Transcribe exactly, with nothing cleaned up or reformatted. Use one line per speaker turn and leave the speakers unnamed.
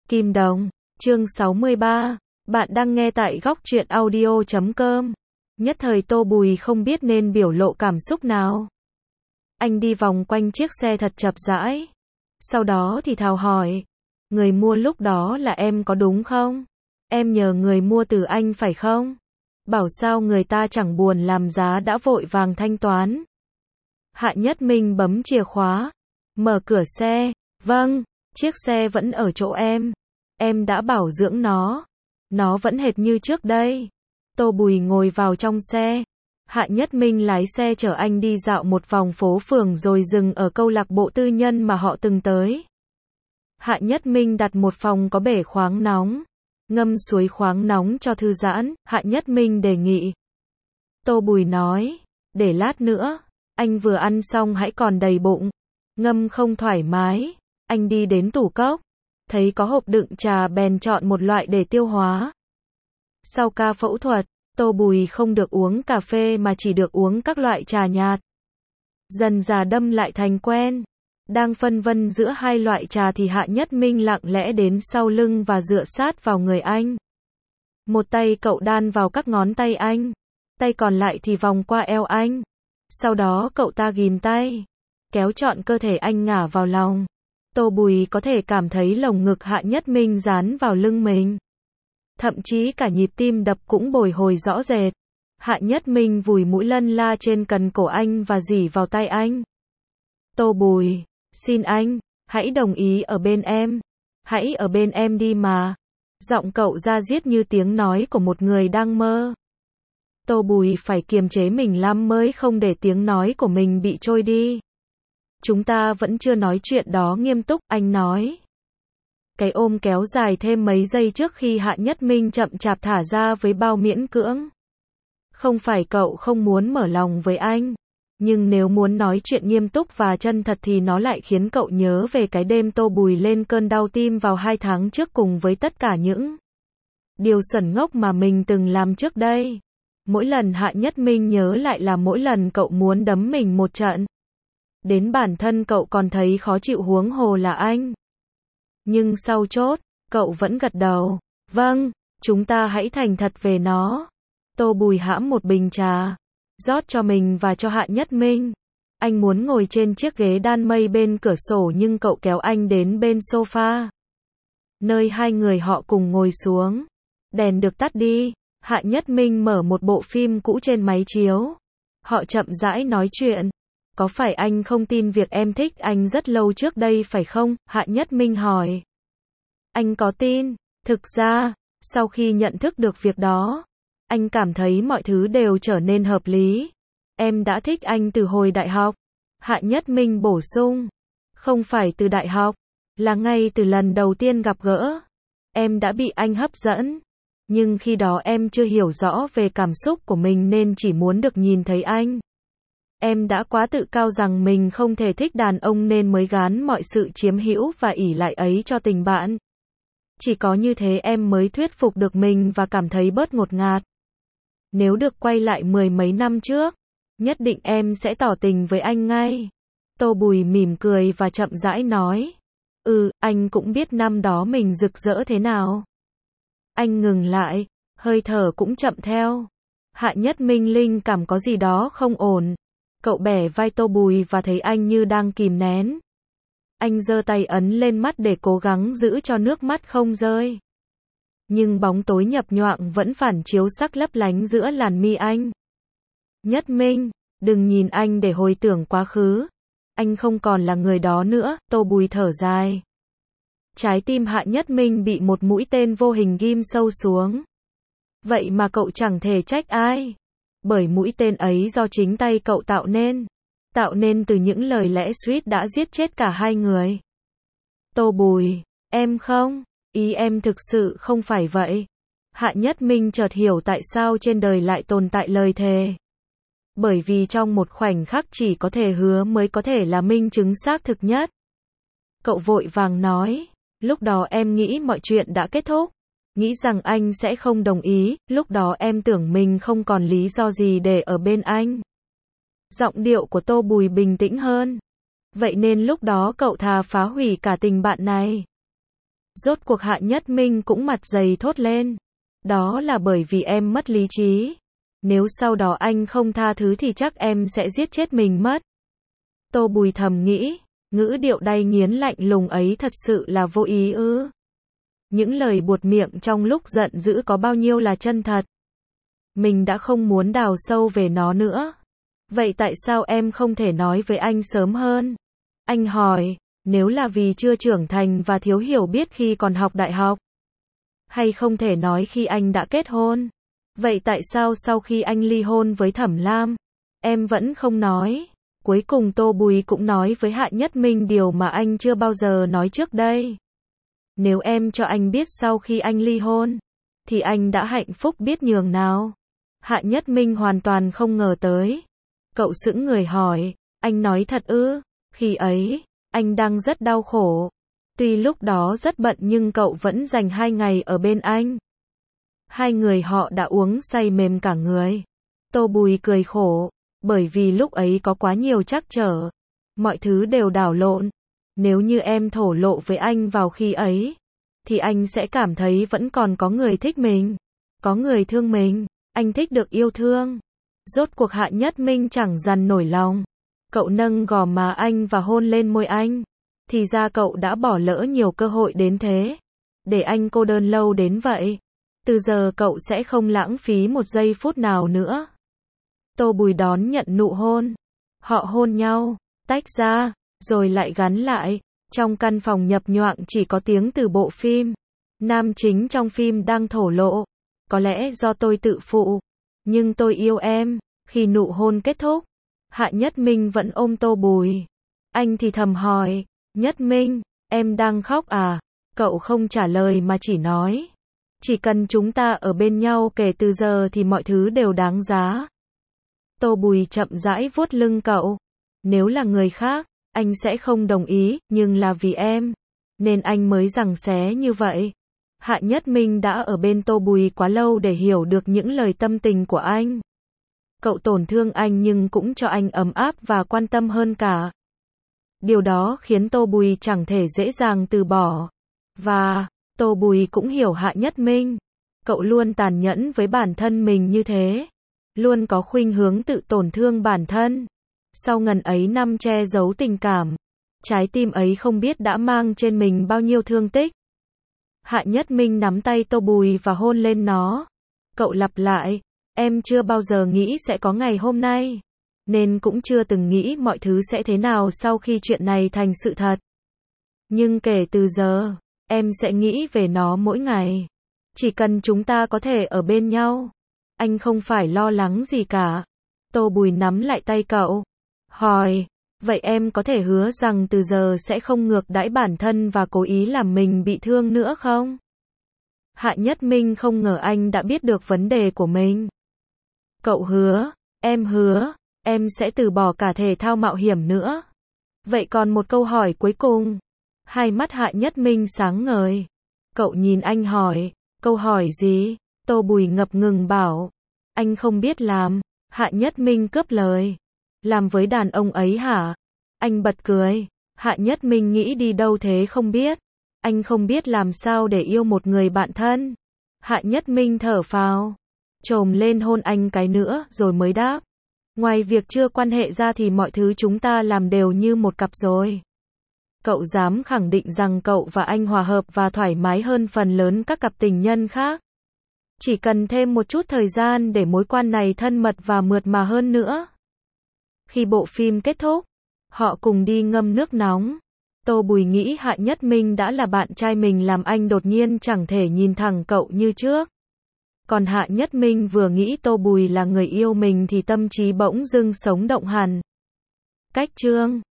Kim Đồng, chương sáu mươi ba, bạn đang nghe tại góc truyện audio chấm com. Nhất thời Tô Bùi không biết nên biểu lộ cảm xúc nào. Anh đi vòng quanh chiếc xe thật chậm rãi. Sau đó thì thào hỏi, người mua lúc đó là em có đúng không? Em nhờ người mua từ anh phải không? Bảo sao người ta chẳng buồn làm giá đã vội vàng thanh toán. Hạ Nhất Minh bấm chìa khóa, mở cửa xe, vâng, chiếc xe vẫn ở chỗ em. Em đã bảo dưỡng nó. Nó vẫn hệt như trước đây. Tô Bùi ngồi vào trong xe. Hạ Nhất Minh lái xe chở anh đi dạo một vòng phố phường rồi dừng ở câu lạc bộ tư nhân mà họ từng tới. Hạ Nhất Minh đặt một phòng có bể khoáng nóng. Ngâm suối khoáng nóng cho thư giãn, Hạ Nhất Minh đề nghị. Tô Bùi nói, để lát nữa, anh vừa ăn xong hãy còn đầy bụng. Ngâm không thoải mái, anh đi đến tủ cốc, thấy có hộp đựng trà bèn chọn một loại để tiêu hóa. Sau ca phẫu thuật, Tô Bùi không được uống cà phê mà chỉ được uống các loại trà nhạt. Dần dà đâm lại thành quen. Đang phân vân giữa hai loại trà thì Hạ Nhất Minh lặng lẽ đến sau lưng và dựa sát vào người anh. Một tay cậu đan vào các ngón tay anh, tay còn lại thì vòng qua eo anh. Sau đó cậu ta ghìm tay, kéo trọn cơ thể anh ngả vào lòng. Tô Bùi có thể cảm thấy lồng ngực Hạ Nhất Minh dán vào lưng mình. Thậm chí cả nhịp tim đập cũng bồi hồi rõ rệt. Hạ Nhất Minh vùi mũi lân la trên cần cổ anh và rỉ vào tay anh. Tô Bùi, xin anh, hãy đồng ý ở bên em. Hãy ở bên em đi mà. Giọng cậu ra diết như tiếng nói của một người đang mơ. Tô Bùi phải kiềm chế mình lắm mới không để tiếng nói của mình bị trôi đi. Chúng ta vẫn chưa nói chuyện đó nghiêm túc, anh nói. Cái ôm kéo dài thêm mấy giây trước khi Hạ Nhất Minh chậm chạp thả ra với bao miễn cưỡng. Không phải cậu không muốn mở lòng với anh, nhưng nếu muốn nói chuyện nghiêm túc và chân thật thì nó lại khiến cậu nhớ về cái đêm Tô Bùi lên cơn đau tim vào hai tháng trước cùng với tất cả những điều xuẩn ngốc mà mình từng làm trước đây. Mỗi lần Hạ Nhất Minh nhớ lại là mỗi lần cậu muốn đấm mình một trận. Đến bản thân cậu còn thấy khó chịu huống hồ là anh. Nhưng sau chốt, cậu vẫn gật đầu. Vâng, chúng ta hãy thành thật về nó. Tô Bùi hãm một bình trà, rót cho mình và cho Hạ Nhất Minh. Anh muốn ngồi trên chiếc ghế đan mây bên cửa sổ nhưng cậu kéo anh đến bên sofa, nơi hai người họ cùng ngồi xuống. Đèn được tắt đi. Hạ Nhất Minh mở một bộ phim cũ trên máy chiếu. Họ chậm rãi nói chuyện. Có phải anh không tin việc em thích anh rất lâu trước đây phải không? Hạ Nhất Minh hỏi. Anh có tin. Thực ra, sau khi nhận thức được việc đó, anh cảm thấy mọi thứ đều trở nên hợp lý. Em đã thích anh từ hồi đại học. Hạ Nhất Minh bổ sung. Không phải từ đại học, là ngay từ lần đầu tiên gặp gỡ. Em đã bị anh hấp dẫn. Nhưng khi đó em chưa hiểu rõ về cảm xúc của mình nên chỉ muốn được nhìn thấy anh. Em đã quá tự cao rằng mình không thể thích đàn ông nên mới gán mọi sự chiếm hữu và ỷ lại ấy cho tình bạn. Chỉ có như thế em mới thuyết phục được mình và cảm thấy bớt ngột ngạt. Nếu được quay lại mười mấy năm trước, nhất định em sẽ tỏ tình với anh ngay. Tô Bùi mỉm cười và chậm rãi nói. Ừ, anh cũng biết năm đó mình rực rỡ thế nào. Anh ngừng lại, hơi thở cũng chậm theo. Hạ Nhất Minh linh cảm có gì đó không ổn. Cậu bẻ vai Tô Bùi và thấy anh như đang kìm nén. Anh giơ tay ấn lên mắt để cố gắng giữ cho nước mắt không rơi. Nhưng bóng tối nhập nhoạng vẫn phản chiếu sắc lấp lánh giữa làn mi anh. Nhất Minh, đừng nhìn anh để hồi tưởng quá khứ. Anh không còn là người đó nữa. Tô Bùi thở dài. Trái tim Hạ Nhất Minh bị một mũi tên vô hình ghim sâu xuống. Vậy mà cậu chẳng thể trách ai. Bởi mũi tên ấy do chính tay cậu tạo nên. Tạo nên từ những lời lẽ suýt đã giết chết cả hai người. Tô Bùi, em không, ý em thực sự không phải vậy. Hạ Nhất Minh chợt hiểu tại sao trên đời lại tồn tại lời thề. Bởi vì trong một khoảnh khắc chỉ có thể hứa mới có thể là minh chứng xác thực nhất. Cậu vội vàng nói, lúc đó em nghĩ mọi chuyện đã kết thúc. Nghĩ rằng anh sẽ không đồng ý, lúc đó em tưởng mình không còn lý do gì để ở bên anh. Giọng điệu của Tô Bùi bình tĩnh hơn. Vậy nên lúc đó cậu thà phá hủy cả tình bạn này. Rốt cuộc Hạ Nhất Minh cũng mặt dày thốt lên. Đó là bởi vì em mất lý trí. Nếu sau đó anh không tha thứ thì chắc em sẽ giết chết mình mất. Tô Bùi thầm nghĩ, ngữ điệu đay nghiến lạnh lùng ấy thật sự là vô ý ư? Những lời buột miệng trong lúc giận dữ có bao nhiêu là chân thật? Mình đã không muốn đào sâu về nó nữa. Vậy tại sao em không thể nói với anh sớm hơn? Anh hỏi, nếu là vì chưa trưởng thành và thiếu hiểu biết khi còn học đại học? Hay không thể nói khi anh đã kết hôn? Vậy tại sao sau khi anh ly hôn với Thẩm Lam, em vẫn không nói? Cuối cùng Tô Bùi cũng nói với Hạ Nhất Minh điều mà anh chưa bao giờ nói trước đây. Nếu em cho anh biết sau khi anh ly hôn, thì anh đã hạnh phúc biết nhường nào. Hạ Nhất Minh hoàn toàn không ngờ tới. Cậu sững người hỏi, anh nói thật ư? Khi ấy, anh đang rất đau khổ. Tuy lúc đó rất bận nhưng cậu vẫn dành hai ngày ở bên anh. Hai người họ đã uống say mềm cả người. Tô Bùi cười khổ, bởi vì lúc ấy có quá nhiều trắc trở. Mọi thứ đều đảo lộn. Nếu như em thổ lộ với anh vào khi ấy, thì anh sẽ cảm thấy vẫn còn có người thích mình. Có người thương mình. Anh thích được yêu thương. Rốt cuộc Hạ Nhất Minh chẳng dằn nổi lòng. Cậu nâng gò má anh và hôn lên môi anh. Thì ra cậu đã bỏ lỡ nhiều cơ hội đến thế. Để anh cô đơn lâu đến vậy. Từ giờ cậu sẽ không lãng phí một giây phút nào nữa. Tô Bùi đón nhận nụ hôn. Họ hôn nhau, tách ra, rồi lại gắn lại. Trong căn phòng nhập nhoạng chỉ có tiếng từ bộ phim. Nam chính trong phim đang thổ lộ. Có lẽ do tôi tự phụ. Nhưng tôi yêu em. Khi nụ hôn kết thúc, Hạ Nhất Minh vẫn ôm Tô Bùi. Anh thì thầm hỏi, Nhất Minh, em đang khóc à? Cậu không trả lời mà chỉ nói, chỉ cần chúng ta ở bên nhau kể từ giờ thì mọi thứ đều đáng giá. Tô Bùi chậm rãi vuốt lưng cậu. Nếu là người khác, anh sẽ không đồng ý, nhưng là vì em, nên anh mới giằng xé như vậy. Hạ Nhất Minh đã ở bên Tô Bùi quá lâu để hiểu được những lời tâm tình của anh. Cậu tổn thương anh nhưng cũng cho anh ấm áp và quan tâm hơn cả. Điều đó khiến Tô Bùi chẳng thể dễ dàng từ bỏ. Và, Tô Bùi cũng hiểu Hạ Nhất Minh. Cậu luôn tàn nhẫn với bản thân mình như thế. Luôn có khuynh hướng tự tổn thương bản thân. Sau ngần ấy năm che giấu tình cảm, trái tim ấy không biết đã mang trên mình bao nhiêu thương tích. Hạ Nhất Minh nắm tay Tô Bùi và hôn lên nó. Cậu lặp lại, em chưa bao giờ nghĩ sẽ có ngày hôm nay. Nên cũng chưa từng nghĩ mọi thứ sẽ thế nào sau khi chuyện này thành sự thật. Nhưng kể từ giờ, em sẽ nghĩ về nó mỗi ngày. Chỉ cần chúng ta có thể ở bên nhau, anh không phải lo lắng gì cả. Tô Bùi nắm lại tay cậu, hỏi, vậy em có thể hứa rằng từ giờ sẽ không ngược đãi bản thân và cố ý làm mình bị thương nữa không? Hạ Nhất Minh không ngờ anh đã biết được vấn đề của mình. Cậu hứa, em hứa, em sẽ từ bỏ cả thể thao mạo hiểm nữa. Vậy còn một câu hỏi cuối cùng. Hai mắt Hạ Nhất Minh sáng ngời. Cậu nhìn anh hỏi, câu hỏi gì? Tô Bùi ngập ngừng bảo, anh không biết làm. Hạ Nhất Minh cướp lời. Làm với đàn ông ấy hả? Anh bật cười. Hạ Nhất Minh nghĩ đi đâu thế không biết. Anh không biết làm sao để yêu một người bạn thân. Hạ Nhất Minh thở phào, chồm lên hôn anh cái nữa rồi mới đáp. Ngoài việc chưa quan hệ ra thì mọi thứ chúng ta làm đều như một cặp rồi. Cậu dám khẳng định rằng cậu và anh hòa hợp và thoải mái hơn phần lớn các cặp tình nhân khác. Chỉ cần thêm một chút thời gian để mối quan này thân mật và mượt mà hơn nữa. Khi bộ phim kết thúc, họ cùng đi ngâm nước nóng. Tô Bùi nghĩ Hạ Nhất Minh đã là bạn trai mình làm anh đột nhiên chẳng thể nhìn thẳng cậu như trước. Còn Hạ Nhất Minh vừa nghĩ Tô Bùi là người yêu mình thì tâm trí bỗng dưng sống động hẳn. Cách chương